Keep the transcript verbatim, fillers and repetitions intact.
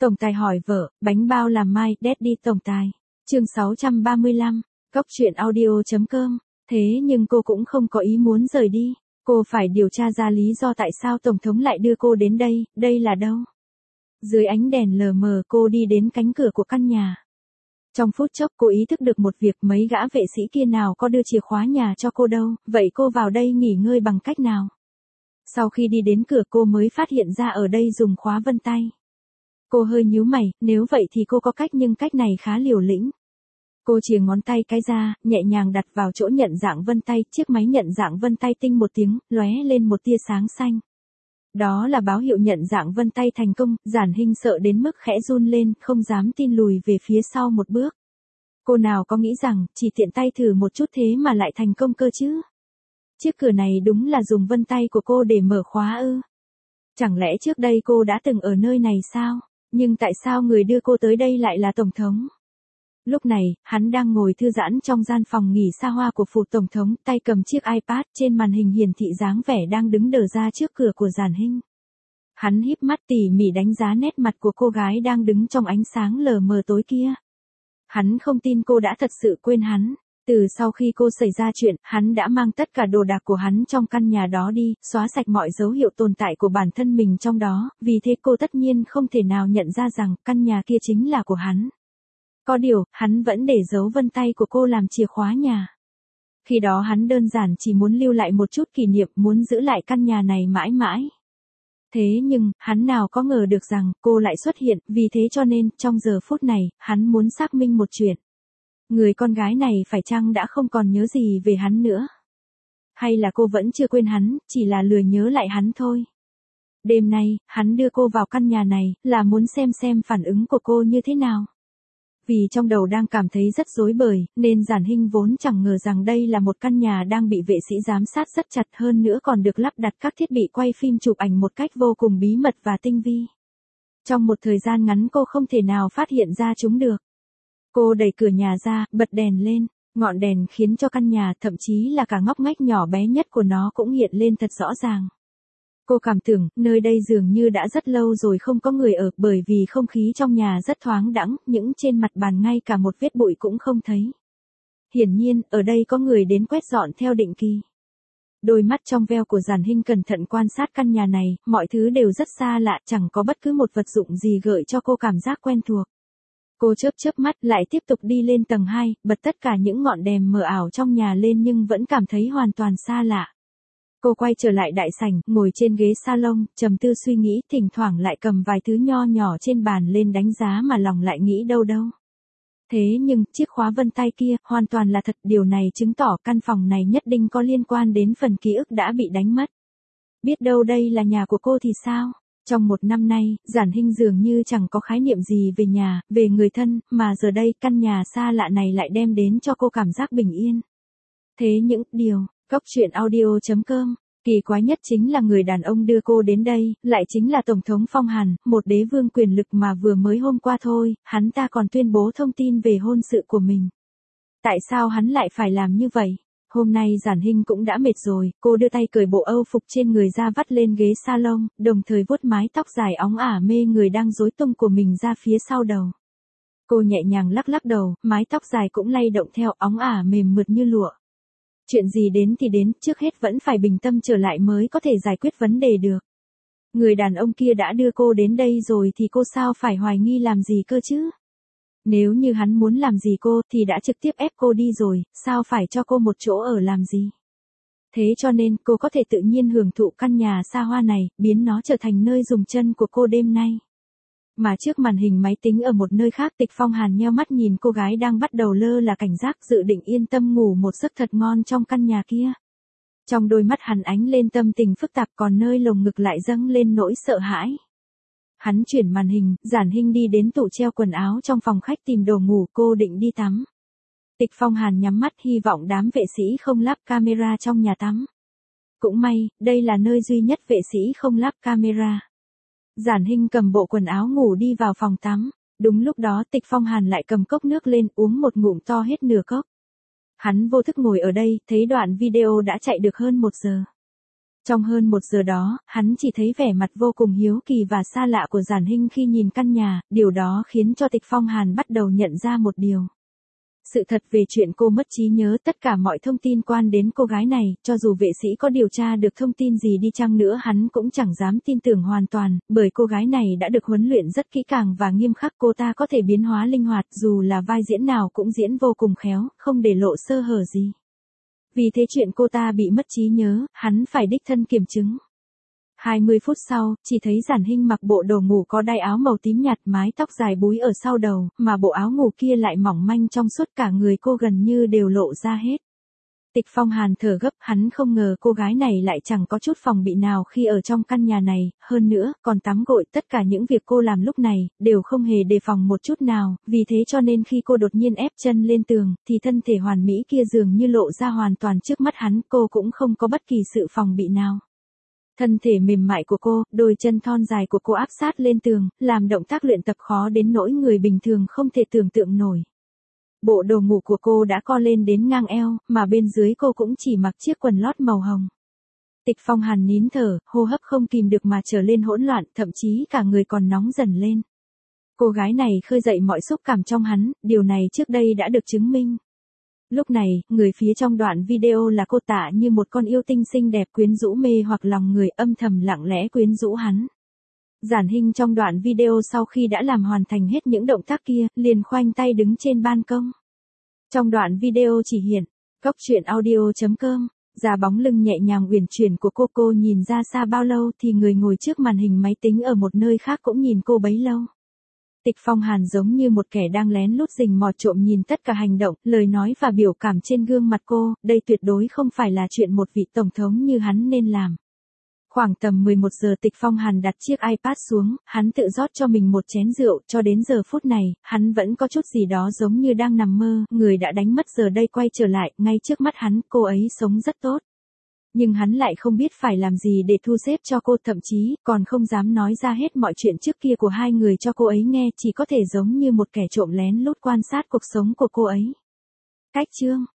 Tổng tài hỏi vợ, bánh bao làm mai, Daddy tổng tài. Chương sáu trăm ba mươi lăm, Cóc truyện audio chấm com. Thế nhưng cô cũng không có ý muốn rời đi. Cô phải điều tra ra lý do tại sao Tổng thống lại đưa cô đến đây, đây là đâu? Dưới ánh đèn lờ mờ cô đi đến cánh cửa của căn nhà. Trong phút chốc cô ý thức được một việc, mấy gã vệ sĩ kia nào có đưa chìa khóa nhà cho cô đâu, vậy cô vào đây nghỉ ngơi bằng cách nào? Sau khi đi đến cửa cô mới phát hiện ra ở đây dùng khóa vân tay. Cô hơi nhíu mày, nếu vậy thì cô có cách nhưng cách này khá liều lĩnh. Cô chìa ngón tay cái ra, nhẹ nhàng đặt vào chỗ nhận dạng vân tay, chiếc máy nhận dạng vân tay tinh một tiếng, lóe lên một tia sáng xanh. Đó là báo hiệu nhận dạng vân tay thành công, Giản Hinh sợ đến mức khẽ run lên, không dám tin lùi về phía sau một bước. Cô nào có nghĩ rằng, chỉ tiện tay thử một chút thế mà lại thành công cơ chứ? Chiếc cửa này đúng là dùng vân tay của cô để mở khóa ư? Chẳng lẽ trước đây cô đã từng ở nơi này sao? Nhưng tại sao người đưa cô tới đây lại là Tổng thống? Lúc này, hắn đang ngồi thư giãn trong gian phòng nghỉ xa hoa của phủ Tổng thống, tay cầm chiếc iPad, trên màn hình hiển thị dáng vẻ đang đứng đờ ra trước cửa của Giản Hinh. Hắn híp mắt tỉ mỉ đánh giá nét mặt của cô gái đang đứng trong ánh sáng lờ mờ tối kia. Hắn không tin cô đã thật sự quên hắn. Từ sau khi cô xảy ra chuyện, hắn đã mang tất cả đồ đạc của hắn trong căn nhà đó đi, xóa sạch mọi dấu hiệu tồn tại của bản thân mình trong đó, vì thế cô tất nhiên không thể nào nhận ra rằng căn nhà kia chính là của hắn. Có điều, hắn vẫn để dấu vân tay của cô làm chìa khóa nhà. Khi đó hắn đơn giản chỉ muốn lưu lại một chút kỷ niệm, muốn giữ lại căn nhà này mãi mãi. Thế nhưng, hắn nào có ngờ được rằng cô lại xuất hiện, vì thế cho nên, trong giờ phút này, hắn muốn xác minh một chuyện. Người con gái này phải chăng đã không còn nhớ gì về hắn nữa? Hay là cô vẫn chưa quên hắn, chỉ là lười nhớ lại hắn thôi? Đêm nay, hắn đưa cô vào căn nhà này, là muốn xem xem phản ứng của cô như thế nào. Vì trong đầu đang cảm thấy rất rối bời, nên Giản Hinh vốn chẳng ngờ rằng đây là một căn nhà đang bị vệ sĩ giám sát rất chặt, hơn nữa còn được lắp đặt các thiết bị quay phim chụp ảnh một cách vô cùng bí mật và tinh vi. Trong một thời gian ngắn cô không thể nào phát hiện ra chúng được. Cô đẩy cửa nhà ra, bật đèn lên, ngọn đèn khiến cho căn nhà, thậm chí là cả ngóc ngách nhỏ bé nhất của nó cũng hiện lên thật rõ ràng. Cô cảm tưởng, nơi đây dường như đã rất lâu rồi không có người ở, bởi vì không khí trong nhà rất thoáng đãng, những trên mặt bàn ngay cả một vết bụi cũng không thấy. Hiển nhiên, ở đây có người đến quét dọn theo định kỳ. Đôi mắt trong veo của Giản Hinh cẩn thận quan sát căn nhà này, mọi thứ đều rất xa lạ, chẳng có bất cứ một vật dụng gì gợi cho cô cảm giác quen thuộc. Cô chớp chớp mắt lại tiếp tục đi lên tầng hai, bật tất cả những ngọn đèn mờ ảo trong nhà lên nhưng vẫn cảm thấy hoàn toàn xa lạ. Cô quay trở lại đại sảnh, ngồi trên ghế salon, trầm tư suy nghĩ, thỉnh thoảng lại cầm vài thứ nho nhỏ trên bàn lên đánh giá mà lòng lại nghĩ đâu đâu. Thế nhưng, chiếc khóa vân tay kia, hoàn toàn là thật, điều này chứng tỏ căn phòng này nhất định có liên quan đến phần ký ức đã bị đánh mất. Biết đâu đây là nhà của cô thì sao? Trong một năm nay, Giản Hinh dường như chẳng có khái niệm gì về nhà, về người thân, mà giờ đây căn nhà xa lạ này lại đem đến cho cô cảm giác bình yên. Thế những điều, Cóc truyện audio chấm com, kỳ quái nhất chính là người đàn ông đưa cô đến đây, lại chính là Tổng thống Phong Hàn, một đế vương quyền lực mà vừa mới hôm qua thôi, hắn ta còn tuyên bố thông tin về hôn sự của mình. Tại sao hắn lại phải làm như vậy? Hôm nay Giản Hinh cũng đã mệt rồi, cô đưa tay cởi bộ âu phục trên người ra vắt lên ghế salon, đồng thời vuốt mái tóc dài óng ả mê người đang rối tung của mình ra phía sau đầu. Cô nhẹ nhàng lắc lắc đầu, mái tóc dài cũng lay động theo, óng ả mềm mượt như lụa. Chuyện gì đến thì đến, trước hết vẫn phải bình tâm trở lại mới có thể giải quyết vấn đề được. Người đàn ông kia đã đưa cô đến đây rồi thì cô sao phải hoài nghi làm gì cơ chứ? Nếu như hắn muốn làm gì cô thì đã trực tiếp ép cô đi rồi, sao phải cho cô một chỗ ở làm gì? Thế cho nên cô có thể tự nhiên hưởng thụ căn nhà xa hoa này, biến nó trở thành nơi dùng chân của cô đêm nay. Mà trước màn hình máy tính ở một nơi khác, Tịch Phong Hàn nheo mắt nhìn cô gái đang bắt đầu lơ là cảnh giác, dự định yên tâm ngủ một giấc thật ngon trong căn nhà kia. Trong đôi mắt hắn ánh lên tâm tình phức tạp, còn nơi lồng ngực lại dâng lên nỗi sợ hãi. Hắn chuyển màn hình, Giản Hinh đi đến tủ treo quần áo trong phòng khách tìm đồ ngủ, cô định đi tắm. Tịch Phong Hàn nhắm mắt hy vọng đám vệ sĩ không lắp camera trong nhà tắm. Cũng may, đây là nơi duy nhất vệ sĩ không lắp camera. Giản Hinh cầm bộ quần áo ngủ đi vào phòng tắm. Đúng lúc đó Tịch Phong Hàn lại cầm cốc nước lên uống một ngụm to hết nửa cốc. Hắn vô thức ngồi ở đây, thấy đoạn video đã chạy được hơn một giờ. Trong hơn một giờ đó, hắn chỉ thấy vẻ mặt vô cùng hiếu kỳ và xa lạ của Giản Hinh khi nhìn căn nhà, điều đó khiến cho Tịch Phong Hàn bắt đầu nhận ra một điều. Sự thật về chuyện cô mất trí nhớ, tất cả mọi thông tin quan đến cô gái này, cho dù vệ sĩ có điều tra được thông tin gì đi chăng nữa hắn cũng chẳng dám tin tưởng hoàn toàn, bởi cô gái này đã được huấn luyện rất kỹ càng và nghiêm khắc, cô ta có thể biến hóa linh hoạt, dù là vai diễn nào cũng diễn vô cùng khéo, không để lộ sơ hở gì. Vì thế chuyện cô ta bị mất trí nhớ, hắn phải đích thân kiểm chứng. hai mươi phút sau, chỉ thấy Giản Hinh mặc bộ đồ ngủ có đai áo màu tím nhạt, mái tóc dài búi ở sau đầu, mà bộ áo ngủ kia lại mỏng manh trong suốt, cả người cô gần như đều lộ ra hết. Tịch Phong Hàn thở gấp, hắn không ngờ cô gái này lại chẳng có chút phòng bị nào khi ở trong căn nhà này, hơn nữa, còn tắm gội, tất cả những việc cô làm lúc này, đều không hề đề phòng một chút nào, vì thế cho nên khi cô đột nhiên ép chân lên tường, thì thân thể hoàn mỹ kia dường như lộ ra hoàn toàn trước mắt hắn, cô cũng không có bất kỳ sự phòng bị nào. Thân thể mềm mại của cô, đôi chân thon dài của cô áp sát lên tường, làm động tác luyện tập khó đến nỗi người bình thường không thể tưởng tượng nổi. Bộ đồ ngủ của cô đã co lên đến ngang eo, mà bên dưới cô cũng chỉ mặc chiếc quần lót màu hồng. Tịch Phong Hàn nín thở, hô hấp không kìm được mà trở lên hỗn loạn, thậm chí cả người còn nóng dần lên. Cô gái này khơi dậy mọi xúc cảm trong hắn, điều này trước đây đã được chứng minh. Lúc này, người phía trong đoạn video là cô Tạ như một con yêu tinh xinh đẹp quyến rũ mê hoặc lòng người, âm thầm lặng lẽ quyến rũ hắn. Giản Hinh trong đoạn video sau khi đã làm hoàn thành hết những động tác kia, liền khoanh tay đứng trên ban công. Trong đoạn video chỉ hiện, cốc truyện audio chấm com, ra bóng lưng nhẹ nhàng uyển chuyển của cô cô nhìn ra xa bao lâu thì người ngồi trước màn hình máy tính ở một nơi khác cũng nhìn cô bấy lâu. Tịch Phong Hàn giống như một kẻ đang lén lút rình mò trộm nhìn tất cả hành động, lời nói và biểu cảm trên gương mặt cô, đây tuyệt đối không phải là chuyện một vị tổng thống như hắn nên làm. Khoảng tầm mười một giờ Tịch Phong Hàn đặt chiếc iPad xuống, hắn tự rót cho mình một chén rượu, cho đến giờ phút này, hắn vẫn có chút gì đó giống như đang nằm mơ, người đã đánh mất giờ đây quay trở lại, ngay trước mắt hắn, cô ấy sống rất tốt. Nhưng hắn lại không biết phải làm gì để thu xếp cho cô, thậm chí, còn không dám nói ra hết mọi chuyện trước kia của hai người cho cô ấy nghe, chỉ có thể giống như một kẻ trộm lén lút quan sát cuộc sống của cô ấy. Cách chương